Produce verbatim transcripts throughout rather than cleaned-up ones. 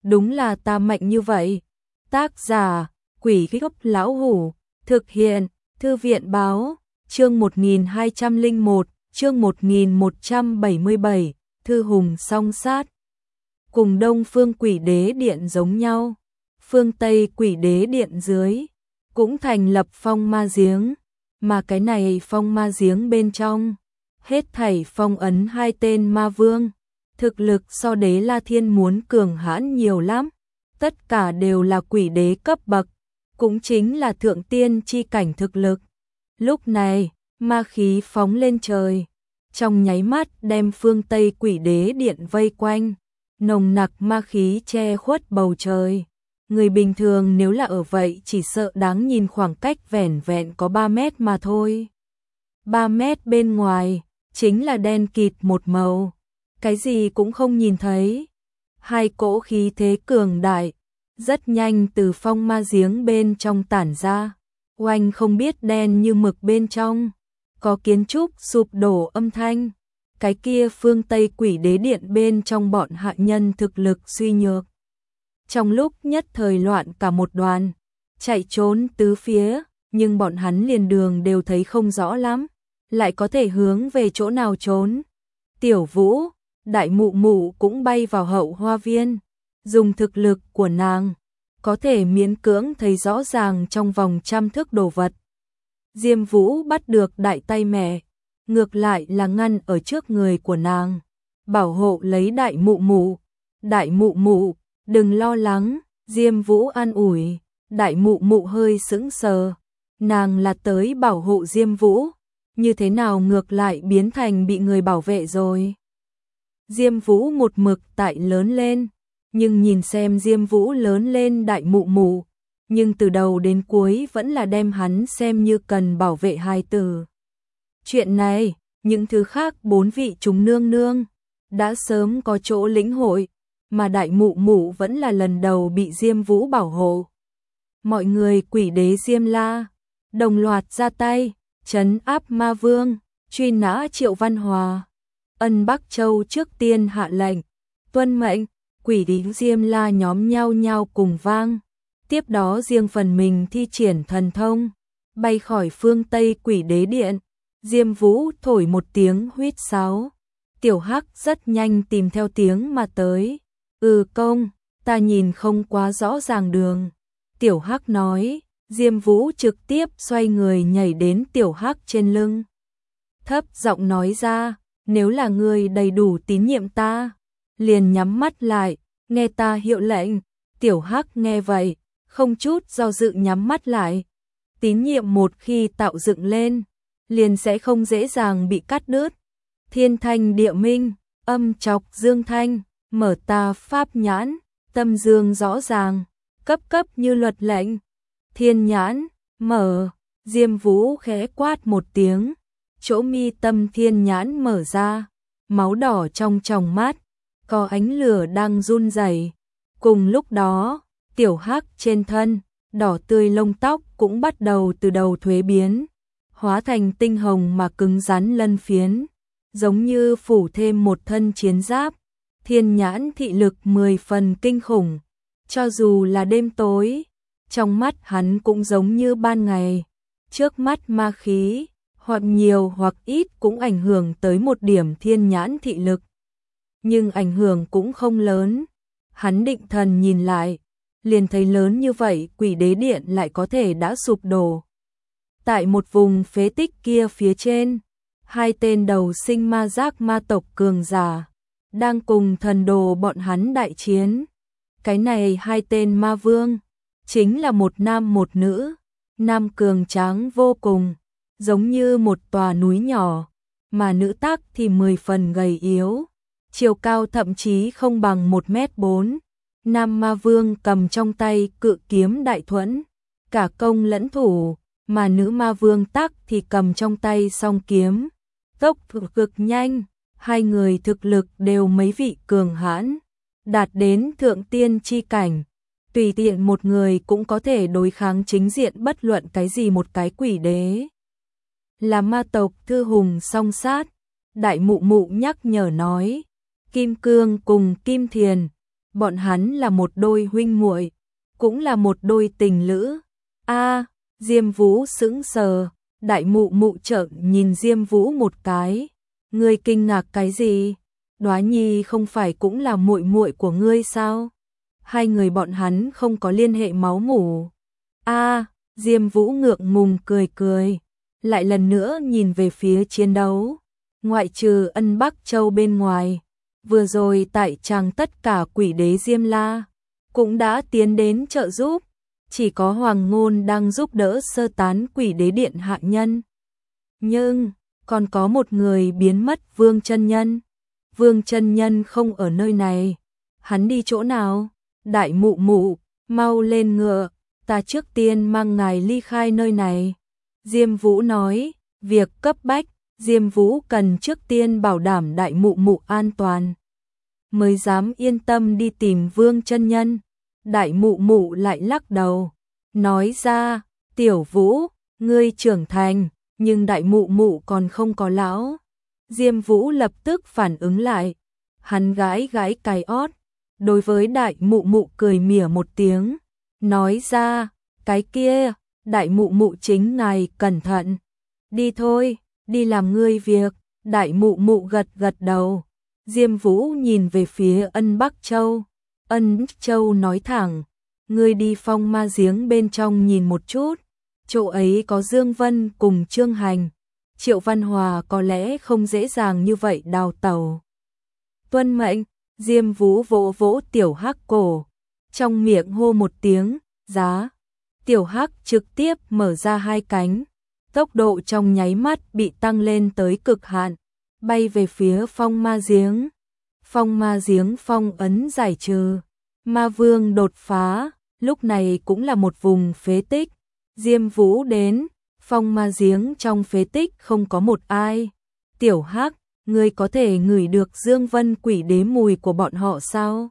đúng là ta mạnh như vậy. Tác giả, Quỷ Gốc Lão Hủ, thực hiện, Thư viện báo, chương một nghìn hai trăm lẻ một, chương một nghìn một trăm bảy mươi bảy, Thư Hùng song sát. Cùng Đông Phương Quỷ Đế Điện giống nhau, phương Tây Quỷ Đế Điện dưới cũng thành lập phong ma giếng, mà cái này phong ma giếng bên trong hết thảy phong ấn hai tên ma vương, thực lực so Đế La Thiên muốn cường hãn nhiều lắm, tất cả đều là quỷ đế cấp bậc, cũng chính là thượng tiên chi cảnh thực lực. Lúc này, ma khí phóng lên trời, trong nháy mắt đem phương Tây Quỷ Đế Điện vây quanh, nồng nặc ma khí che khuất bầu trời. Người bình thường nếu là ở vậy chỉ sợ đáng nhìn khoảng cách vẻn vẹn có ba mét mà thôi. ba mét bên ngoài, chính là đen kịt một màu, cái gì cũng không nhìn thấy. Hai cỗ khí thế cường đại, rất nhanh từ phong ma giếng bên trong tản ra, oanh không biết đen như mực bên trong, có kiến trúc sụp đổ âm thanh. Cái kia phương Tây Quỷ Đế Điện bên trong bọn hạ nhân thực lực suy nhược. Trong lúc nhất thời loạn cả một đoàn, chạy trốn tứ phía, nhưng bọn hắn liền đường đều thấy không rõ lắm, lại có thể hướng về chỗ nào trốn. Tiểu Vũ, Đại Mụ Mụ cũng bay vào hậu hoa viên, dùng thực lực của nàng, có thể miễn cưỡng thấy rõ ràng trong vòng trăm thước đồ vật. Diêm Vũ bắt được đại tay mẹ, ngược lại là ngăn ở trước người của nàng, bảo hộ lấy Đại Mụ Mụ. Đại Mụ Mụ, đừng lo lắng, Diêm Vũ an ủi. Đại Mụ Mụ hơi sững sờ, nàng là tới bảo hộ Diêm Vũ, như thế nào ngược lại biến thành bị người bảo vệ rồi. Diêm Vũ một mực tại lớn lên, nhưng nhìn xem Diêm Vũ lớn lên Đại Mụ Mụ, nhưng từ đầu đến cuối vẫn là đem hắn xem như cần bảo vệ hài tử. Chuyện này, những thứ khác bốn vị chúng nương nương đã sớm có chỗ lĩnh hội, mà Đại Mụ Mụ vẫn là lần đầu bị Diêm Vũ bảo hộ. Mọi người Quỷ Đế Diêm La đồng loạt ra tay, trấn áp ma vương, truy nã Triệu Văn Hòa. Ân Bắc Châu trước tiên hạ lệnh, tuân mệnh. Quỷ Đế Diêm La nhóm nhau nhau cùng vang, tiếp đó riêng phần mình thi triển thần thông, bay khỏi phương Tây Quỷ Đế Điện. Diêm Vũ thổi một tiếng huýt sáo, Tiểu Hắc rất nhanh tìm theo tiếng mà tới. Ừ công, ta nhìn không quá rõ ràng đường. Tiểu Hắc nói. Diêm Vũ trực tiếp xoay người nhảy đến Tiểu Hắc trên lưng, thấp giọng nói ra, nếu là ngươi đầy đủ tín nhiệm ta, liền nhắm mắt lại, nghe ta hiệu lệnh. Tiểu Hắc nghe vậy, không chút do dự nhắm mắt lại. Tín nhiệm một khi tạo dựng lên, liền sẽ không dễ dàng bị cắt đứt. Thiên thanh địa minh, âm chọc dương thanh, mở ta pháp nhãn, tâm dương rõ ràng, cấp cấp như luật lệnh. Thiên nhãn, mở, Diêm Vũ khẽ quát một tiếng, chỗ mi tâm thiên nhãn mở ra, máu đỏ trong tròng mắt, có ánh lửa đang run rẩy. Cùng lúc đó, Tiểu Hắc trên thân, đỏ tươi lông tóc cũng bắt đầu từ đầu thuế biến, hóa thành tinh hồng mà cứng rắn lân phiến, giống như phủ thêm một thân chiến giáp. Thiên nhãn thị lực mười phần kinh khủng, cho dù là đêm tối, trong mắt hắn cũng giống như ban ngày. Trước mắt ma khí, hoặc nhiều hoặc ít cũng ảnh hưởng tới một điểm thiên nhãn thị lực. Nhưng ảnh hưởng cũng không lớn. Hắn định thần nhìn lại, liền thấy lớn như vậy Quỷ Đế Điện lại có thể đã sụp đổ. Tại một vùng phế tích kia phía trên, hai tên đầu sinh ma giác ma tộc cường giả đang cùng thần đồ bọn hắn đại chiến. Cái này hai tên ma vương chính là một nam một nữ, nam cường tráng vô cùng, giống như một tòa núi nhỏ, mà nữ tác thì mười phần gầy yếu, chiều cao thậm chí không bằng một mét bốn. Nam ma vương cầm trong tay cự kiếm đại thuẫn, cả công lẫn thủ, mà nữ ma vương tác thì cầm trong tay song kiếm, tốc độ cực nhanh, hai người thực lực đều mấy vị cường hãn, đạt đến thượng tiên chi cảnh. Tùy tiện một người cũng có thể đối kháng chính diện bất luận cái gì một cái quỷ đế. Là ma tộc Thư Hùng song sát, Đại Mụ Mụ nhắc nhở nói, Kim Cương cùng Kim Thiền, bọn hắn là một đôi huynh muội, cũng là một đôi tình lữ. A, Diêm Vũ sững sờ, đại mụ mụ trợn nhìn Diêm Vũ một cái. Ngươi kinh ngạc cái gì? Đoá Nhi không phải cũng là muội muội của ngươi sao? Hai người bọn hắn không có liên hệ máu mủ. A, Diêm Vũ ngượng ngùng cười cười, lại lần nữa nhìn về phía chiến đấu. Ngoại trừ Ân Bắc Châu bên ngoài, vừa rồi tại tràng tất cả quỷ đế Diêm La cũng đã tiến đến trợ giúp, chỉ có Hoàng Ngôn đang giúp đỡ sơ tán quỷ đế điện hạ nhân. Nhưng còn có một người biến mất, Vương Chân Nhân. Vương Chân Nhân không ở nơi này, hắn đi chỗ nào? Đại mụ mụ, mau lên ngựa, ta trước tiên mang ngài ly khai nơi này. Diêm Vũ nói, việc cấp bách, Diêm Vũ cần trước tiên bảo đảm đại mụ mụ an toàn, mới dám yên tâm đi tìm Vương Chân Nhân. Đại mụ mụ lại lắc đầu, nói ra, Tiểu Vũ, ngươi trưởng thành, nhưng đại mụ mụ còn không có lão. Diêm Vũ lập tức phản ứng lại, hắn gãi gãi cái ót, đối với đại mụ mụ cười mỉa một tiếng, nói ra, cái kia, đại mụ mụ chính ngài cẩn thận. Đi thôi, đi làm ngươi việc. Đại mụ mụ gật gật đầu. Diêm Vũ nhìn về phía Ân Bắc Châu. Ân Châu nói thẳng, ngươi đi phong ma giếng bên trong nhìn một chút, chỗ ấy có Dương Vân cùng Trương Hành. Triệu Văn Hòa có lẽ không dễ dàng như vậy đào tẩu. Tuân mệnh. Diêm Vũ vỗ vỗ Tiểu Hắc cổ, trong miệng hô một tiếng, giá. Tiểu Hắc trực tiếp mở ra hai cánh, tốc độ trong nháy mắt bị tăng lên tới cực hạn, bay về phía phong ma giếng. Phong ma giếng phong ấn giải trừ, ma vương đột phá, lúc này cũng là một vùng phế tích. Diêm Vũ đến, phong ma giếng trong phế tích không có một ai. Tiểu Hắc, ngươi có thể ngửi được Dương Vân quỷ đế mùi của bọn họ sao?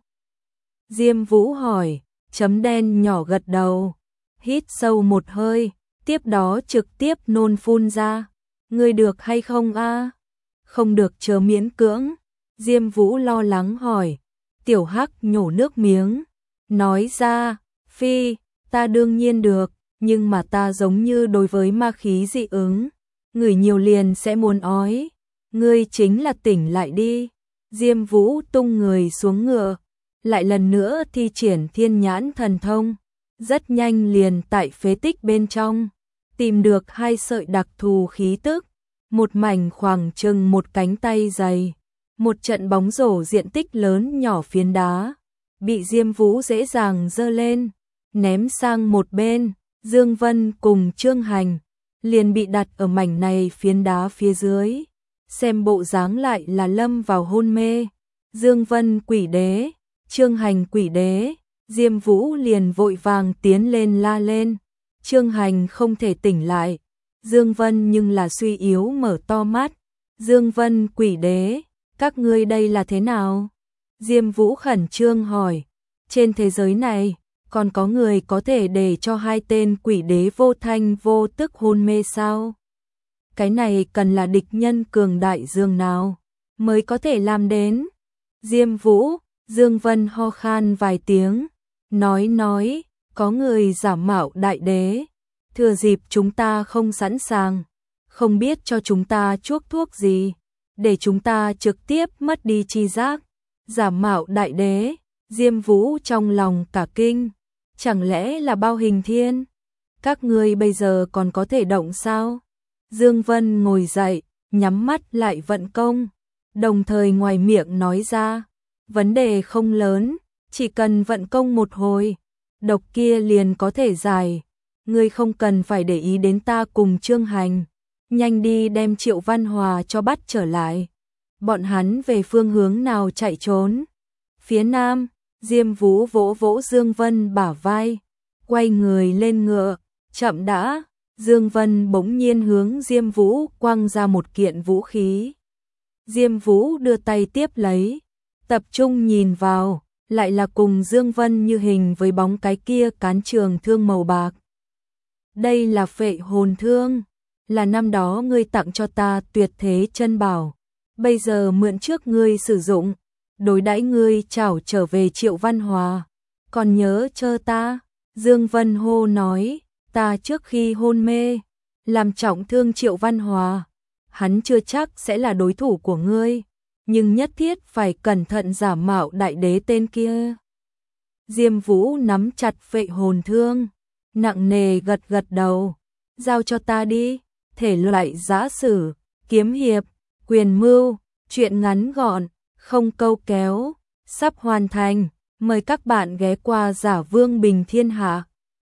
Diêm Vũ hỏi, chấm đen nhỏ gật đầu, hít sâu một hơi, tiếp đó trực tiếp nôn phun ra. Ngươi được hay không a? Không được chớ miễn cưỡng. Diêm Vũ lo lắng hỏi. Tiểu Hắc nhổ nước miếng, nói ra, phi, ta đương nhiên được, nhưng mà ta giống như đối với ma khí dị ứng, ngửi nhiều liền sẽ muốn ói. Ngươi chính là tỉnh lại đi. Diêm Vũ tung người xuống ngựa, lại lần nữa thi triển thiên nhãn thần thông, rất nhanh liền tại phế tích bên trong tìm được hai sợi đặc thù khí tức, một mảnh khoảng chừng một cánh tay dày, một trận bóng rổ diện tích lớn nhỏ phiến đá, bị Diêm Vũ dễ dàng giơ lên, ném sang một bên. Dương Vân cùng Trương Hành liền bị đặt ở mảnh này phiến đá phía dưới, xem bộ dáng lại là lâm vào hôn mê. Dương Vân quỷ đế, Trương Hành quỷ đế. Diêm Vũ liền vội vàng tiến lên la lên. Trương Hành không thể tỉnh lại, Dương Vân nhưng là suy yếu mở to mắt. Dương Vân quỷ đế, các ngươi đây là thế nào? Diêm Vũ khẩn trương hỏi. Trên thế giới này còn có người có thể để cho hai tên quỷ đế vô thanh vô tức hôn mê sao? Cái này cần là địch nhân cường đại dường nào mới có thể làm đến? Diêm Vũ, Dương Vân ho khan vài tiếng, nói nói, có người giả mạo đại đế, thừa dịp chúng ta không sẵn sàng, không biết cho chúng ta chuốc thuốc gì, để chúng ta trực tiếp mất đi tri giác. Giả mạo đại đế. Diêm Vũ trong lòng cả kinh, chẳng lẽ là Bao Hình Thiên? Các ngươi bây giờ còn có thể động sao? Dương Vân ngồi dậy, nhắm mắt lại vận công, đồng thời ngoài miệng nói ra, vấn đề không lớn, chỉ cần vận công một hồi, độc kia liền có thể giải. Ngươi không cần phải để ý đến ta cùng Trương Hành, nhanh đi đem Triệu Văn Hòa cho bắt trở lại. Bọn hắn về phương hướng nào chạy trốn? Phía nam. Diêm Vũ vỗ vỗ Dương Vân bả vai, quay người lên ngựa. Chậm đã. Dương Vân bỗng nhiên hướng Diêm Vũ quăng ra một kiện vũ khí. Diêm Vũ đưa tay tiếp lấy, tập trung nhìn vào, lại là cùng Dương Vân như hình với bóng cái kia cán trường thương màu bạc. Đây là phệ hồn thương, là năm đó ngươi tặng cho ta tuyệt thế chân bảo, bây giờ mượn trước ngươi sử dụng. đối đãi ngươi chảo trở về Triệu Văn Hòa, còn nhớ chơ ta. Dương Vân Hô nói, ta trước khi hôn mê, làm trọng thương Triệu Văn Hòa, hắn chưa chắc sẽ là đối thủ của ngươi, nhưng nhất thiết phải cẩn thận giả mạo đại đế tên kia. Diêm Vũ nắm chặt vệ hồn thương, nặng nề gật gật đầu, giao cho ta đi, thể loại giã sử, kiếm hiệp, quyền mưu, truyện ngắn gọn, không câu kéo, sắp hoàn thành, mời các bạn ghé qua Giả Vương Bình Thiên Hạ.